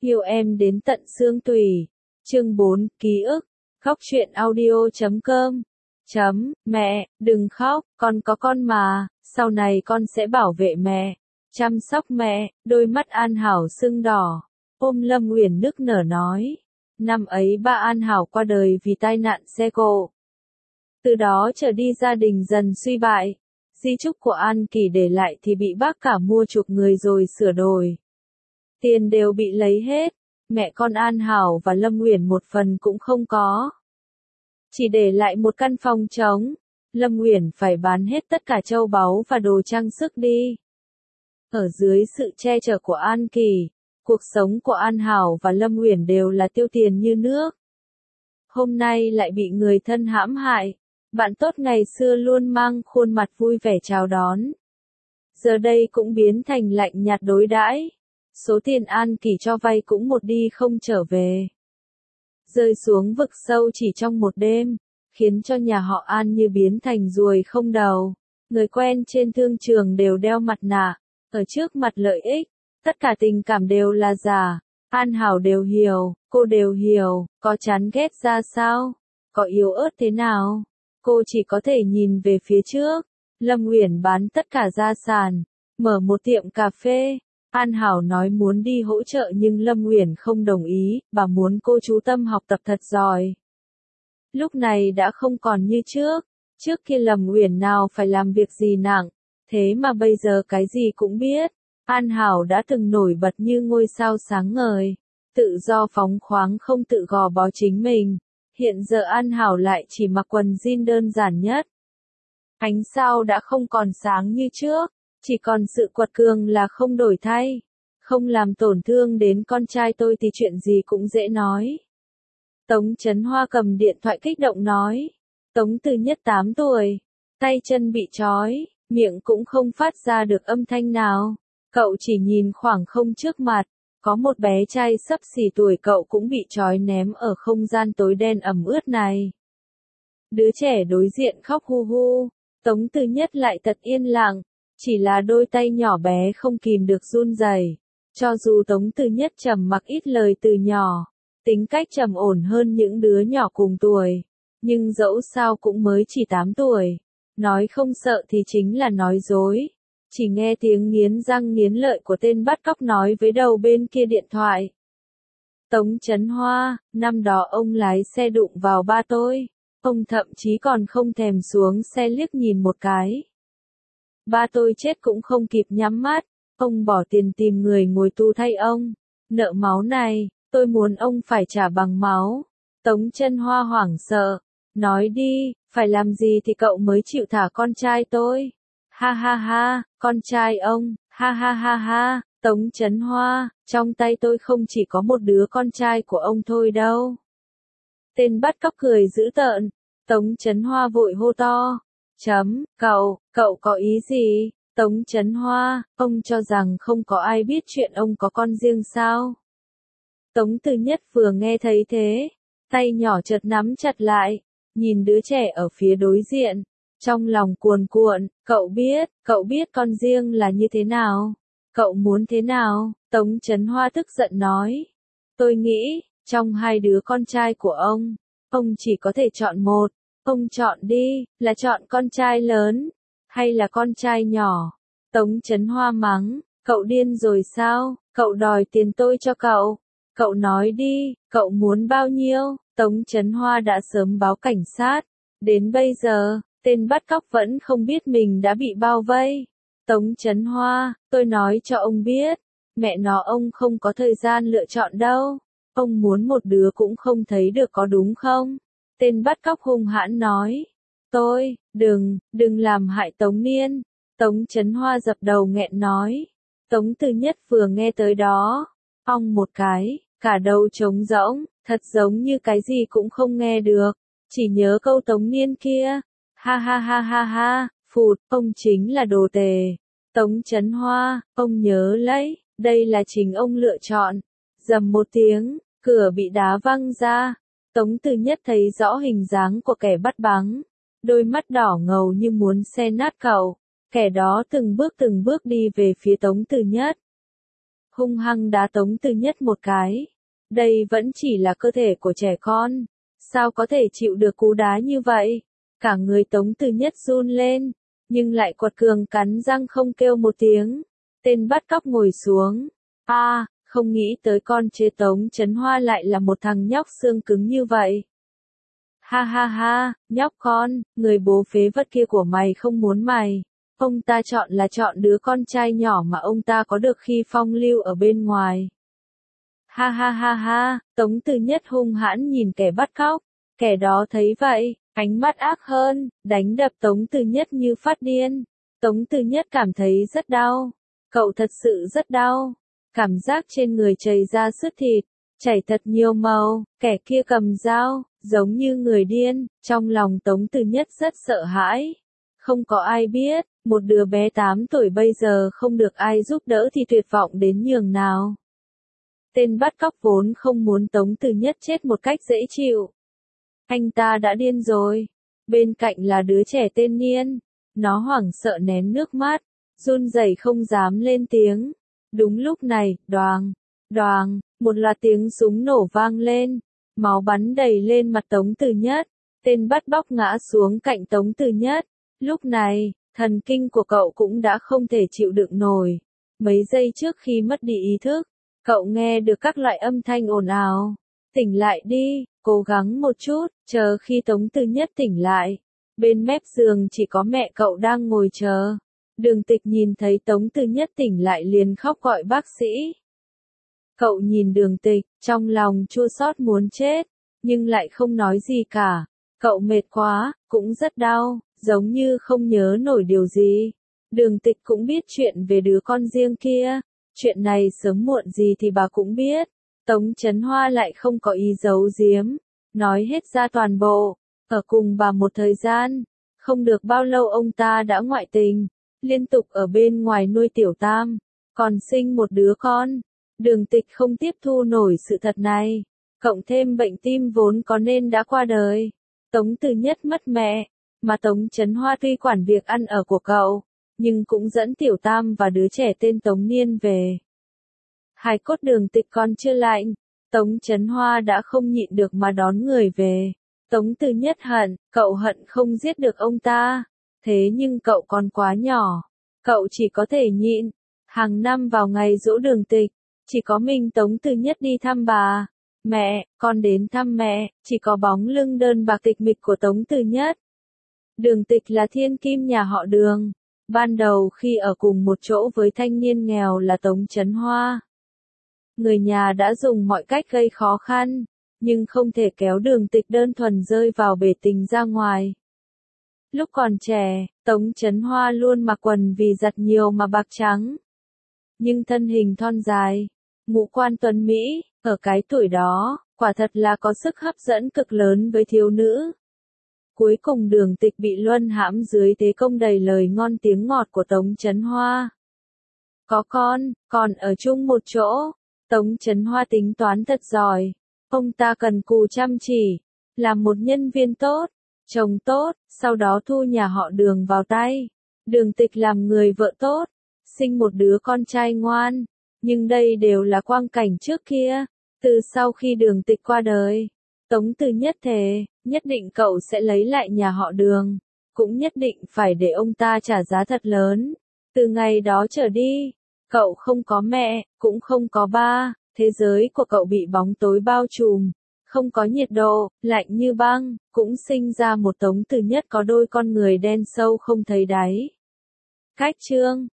Yêu em đến tận xương tủy. Chương 4, ký ức. Khóc chuyện audio.com. Mẹ, đừng khóc, con có con mà, sau này con sẽ bảo vệ mẹ, chăm sóc mẹ. Đôi mắt An Hảo sưng đỏ, ôm Lâm Uyển nức nở nói. Năm ấy ba An Hảo qua đời vì tai nạn xe cộ. Từ đó trở đi gia đình dần suy bại. Di chúc của An Kỳ để lại thì bị bác cả mua chuộc người rồi sửa đổi. Tiền đều bị lấy hết, mẹ con An Hảo và Lâm Uyển một phần cũng không có. Chỉ để lại một căn phòng trống, Lâm Uyển phải bán hết tất cả châu báu và đồ trang sức đi. Ở dưới sự che chở của An Kỳ, cuộc sống của An Hảo và Lâm Uyển đều là tiêu tiền như nước. Hôm nay lại bị người thân hãm hại, bạn tốt ngày xưa luôn mang khuôn mặt vui vẻ chào đón. Giờ đây cũng biến thành lạnh nhạt đối đãi. Số tiền An Kỳ cho vay cũng một đi không trở về. Rơi xuống vực sâu chỉ trong một đêm, khiến cho nhà họ An như biến thành ruồi không đầu. Người quen trên thương trường đều đeo mặt nạ, ở trước mặt lợi ích, tất cả tình cảm đều là giả. An Hảo đều hiểu, cô đều hiểu, có chán ghét ra sao, có yếu ớt thế nào. Cô chỉ có thể nhìn về phía trước. Lâm Uyển bán tất cả gia sản, mở một tiệm cà phê. An Hảo nói muốn đi hỗ trợ nhưng Lâm Uyển không đồng ý, bà muốn cô chú tâm học tập thật giỏi. Lúc này đã không còn như trước, trước kia Lâm Uyển nào phải làm việc gì nặng, thế mà bây giờ cái gì cũng biết. An Hảo đã từng nổi bật như ngôi sao sáng ngời, tự do phóng khoáng không tự gò bó chính mình. Hiện giờ An Hảo lại chỉ mặc quần jean đơn giản nhất. Ánh sao đã không còn sáng như trước, chỉ còn sự quật cường là không đổi thay. Không làm tổn thương đến con trai tôi thì chuyện gì cũng dễ nói. Tống Chấn Hoa cầm điện thoại kích động nói. Tống Từ Nhất 8 tuổi, tay chân bị trói, miệng cũng không phát ra được âm thanh nào. Cậu chỉ nhìn khoảng không trước mặt, có một bé trai sắp xỉ tuổi cậu cũng bị trói ném ở không gian tối đen ẩm ướt này. Đứa trẻ đối diện khóc hu hu, Tống Từ Nhất lại thật yên lặng, chỉ là đôi tay nhỏ bé không kìm được run rẩy. Cho dù Tống Từ Nhất trầm mặc ít lời từ nhỏ, tính cách trầm ổn hơn những đứa nhỏ cùng tuổi, nhưng dẫu sao cũng mới chỉ 8 tuổi, nói không sợ thì chính là nói dối. Chỉ nghe tiếng nghiến răng nghiến lợi của tên bắt cóc nói với đầu bên kia điện thoại. Tống Chấn Hoa, năm đó ông lái xe đụng vào ba tôi, ông thậm chí còn không thèm xuống xe liếc nhìn một cái. Ba tôi chết cũng không kịp nhắm mắt, ông bỏ tiền tìm người ngồi tù thay ông. Nợ máu này, tôi muốn ông phải trả bằng máu. Tống Chấn Hoa hoảng sợ, nói đi, phải làm gì thì cậu mới chịu thả con trai tôi? Ha ha ha, con trai ông, ha ha ha ha, Tống Chấn Hoa, trong tay tôi không chỉ có một đứa con trai của ông thôi đâu. Tên bắt cóc cười dữ tợn, Tống Chấn Hoa vội hô to. Cậu có ý gì? Tống Chấn Hoa, ông cho rằng không có ai biết chuyện ông có con riêng sao? Tống Từ Nhất vừa nghe thấy thế, tay nhỏ chợt nắm chặt lại, nhìn đứa trẻ ở phía đối diện. Trong lòng cuồn cuộn, cậu biết con riêng là như thế nào? Cậu muốn thế nào? Tống Chấn Hoa tức giận nói. Tôi nghĩ, trong hai đứa con trai của ông chỉ có thể chọn một. Ông chọn đi, là chọn con trai lớn, hay là con trai nhỏ? Tống Chấn Hoa mắng, cậu điên rồi sao? Cậu đòi tiền tôi cho cậu. Cậu nói đi, cậu muốn bao nhiêu? Tống Chấn Hoa đã sớm báo cảnh sát. Đến bây giờ, tên bắt cóc vẫn không biết mình đã bị bao vây. Tống Chấn Hoa, tôi nói cho ông biết, mẹ nó ông không có thời gian lựa chọn đâu. Ông muốn một đứa cũng không thấy được có đúng không? Tên bắt cóc hung hãn nói. Đừng làm hại Tống Niên. Tống Chấn Hoa dập đầu nghẹn nói. Tống Từ Nhất vừa nghe tới đó, ong một cái, cả đầu trống rỗng, thật giống như cái gì cũng không nghe được, chỉ nhớ câu Tống Niên kia. Ha ha ha ha ha, phụt, ông chính là đồ tề. Tống Chấn Hoa, ông nhớ lấy, đây là chính ông lựa chọn. Rầm một tiếng, cửa bị đá văng ra. Tống Từ Nhất thấy rõ hình dáng của kẻ bắt bắn, đôi mắt đỏ ngầu như muốn xé nát cậu. Kẻ đó từng bước đi về phía Tống Từ Nhất. hung hăng đá Tống Từ Nhất một cái. Đây vẫn chỉ là cơ thể của trẻ con, sao có thể chịu được cú đá như vậy? Cả người Tống Từ Nhất run lên, nhưng lại quật cường cắn răng không kêu một tiếng. Tên bắt cóc ngồi xuống. Không nghĩ tới con chế Tống Chấn Hoa lại là một thằng nhóc xương cứng như vậy. Ha ha ha, nhóc con, người bố phế vật kia của mày không muốn mày. Ông ta chọn là chọn đứa con trai nhỏ mà ông ta có được khi phong lưu ở bên ngoài. Ha ha ha ha, Tống Từ Nhất hung hãn nhìn kẻ bắt cóc. Kẻ đó thấy vậy, ánh mắt ác hơn, đánh đập Tống Từ Nhất như phát điên. Tống Từ Nhất cảm thấy rất đau. Cậu thật sự rất đau. Cảm giác trên người chảy ra sứt thịt, chảy thật nhiều màu, kẻ kia cầm dao, giống như người điên, trong lòng Tống Từ Nhất rất sợ hãi. Không có ai biết, một đứa bé 8 tuổi bây giờ không được ai giúp đỡ thì tuyệt vọng đến nhường nào. Tên bắt cóc vốn không muốn Tống Từ Nhất chết một cách dễ chịu. Anh ta đã điên rồi. Bên cạnh là đứa trẻ tên Niên. Nó hoảng sợ nén nước mắt, run rẩy không dám lên tiếng. Đúng lúc này, đoàng, đoàng, một loạt tiếng súng nổ vang lên. Máu bắn đầy lên mặt Tống Từ Nhất. Tên bắt cóc ngã xuống cạnh Tống Từ Nhất. Lúc này, thần kinh của cậu cũng đã không thể chịu đựng nổi. Mấy giây trước khi mất đi ý thức, cậu nghe được các loại âm thanh ồn ào. Tỉnh lại đi, cố gắng một chút, chờ khi Tống Từ Nhất tỉnh lại. Bên mép giường chỉ có mẹ cậu đang ngồi chờ. Đường Tịch nhìn thấy Tống Từ Nhất tỉnh lại liền khóc gọi bác sĩ. Cậu nhìn Đường Tịch, trong lòng chua xót muốn chết, nhưng lại không nói gì cả. Cậu mệt quá, cũng rất đau, giống như không nhớ nổi điều gì. Đường Tịch cũng biết chuyện về đứa con riêng kia. Chuyện này sớm muộn gì thì bà cũng biết. Tống Chấn Hoa lại không có ý giấu giếm, nói hết ra toàn bộ. Ở cùng bà một thời gian, không được bao lâu ông ta đã ngoại tình, liên tục ở bên ngoài nuôi tiểu tam, còn sinh một đứa con. Đường Tịch không tiếp thu nổi sự thật này, cộng thêm bệnh tim vốn có nên đã qua đời. Tống Từ Nhất mất mẹ, mà Tống Chấn Hoa tuy quản việc ăn ở của cậu, nhưng cũng dẫn tiểu tam và đứa trẻ tên Tống Niên về. Hài cốt Đường Tịch còn chưa lạnh, Tống Chấn Hoa đã không nhịn được mà đón người về. Tống Từ Nhất hận, cậu hận không giết được ông ta. Thế nhưng cậu còn quá nhỏ, cậu chỉ có thể nhịn. Hàng năm vào ngày giỗ Đường Tịch, chỉ có mình Tống Từ Nhất đi thăm bà. Mẹ, con đến thăm mẹ, chỉ có bóng lưng đơn bạc tịch mịch của Tống Từ Nhất. Đường Tịch là thiên kim nhà họ Đường. Ban đầu khi ở cùng một chỗ với thanh niên nghèo là Tống Chấn Hoa, người nhà đã dùng mọi cách gây khó khăn, nhưng không thể kéo Đường Tịch đơn thuần rơi vào bể tình ra ngoài. Lúc còn trẻ, Tống Chấn Hoa luôn mặc quần vì giặt nhiều mà bạc trắng. Nhưng thân hình thon dài, ngũ quan tuấn Mỹ, ở cái tuổi đó, quả thật là có sức hấp dẫn cực lớn với thiếu nữ. Cuối cùng Đường Tịch bị luân hãm dưới thế công đầy lời ngon tiếng ngọt của Tống Chấn Hoa. Có con, còn ở chung một chỗ. Tống Chấn Hoa tính toán thật giỏi. Ông ta cần cù chăm chỉ, làm một nhân viên tốt, chồng tốt, sau đó thu nhà họ Đường vào tay. Đường Tịch làm người vợ tốt, sinh một đứa con trai ngoan. Nhưng đây đều là quang cảnh trước kia. Từ sau khi Đường Tịch qua đời, Tống Từ Nhất thề, nhất định cậu sẽ lấy lại nhà họ Đường, cũng nhất định phải để ông ta trả giá thật lớn. Từ ngày đó trở đi, cậu không có mẹ, cũng không có ba, thế giới của cậu bị bóng tối bao trùm, không có nhiệt độ, lạnh như băng, cũng sinh ra một Tống Từ Nhất có đôi con người đen sâu không thấy đáy. Cách chương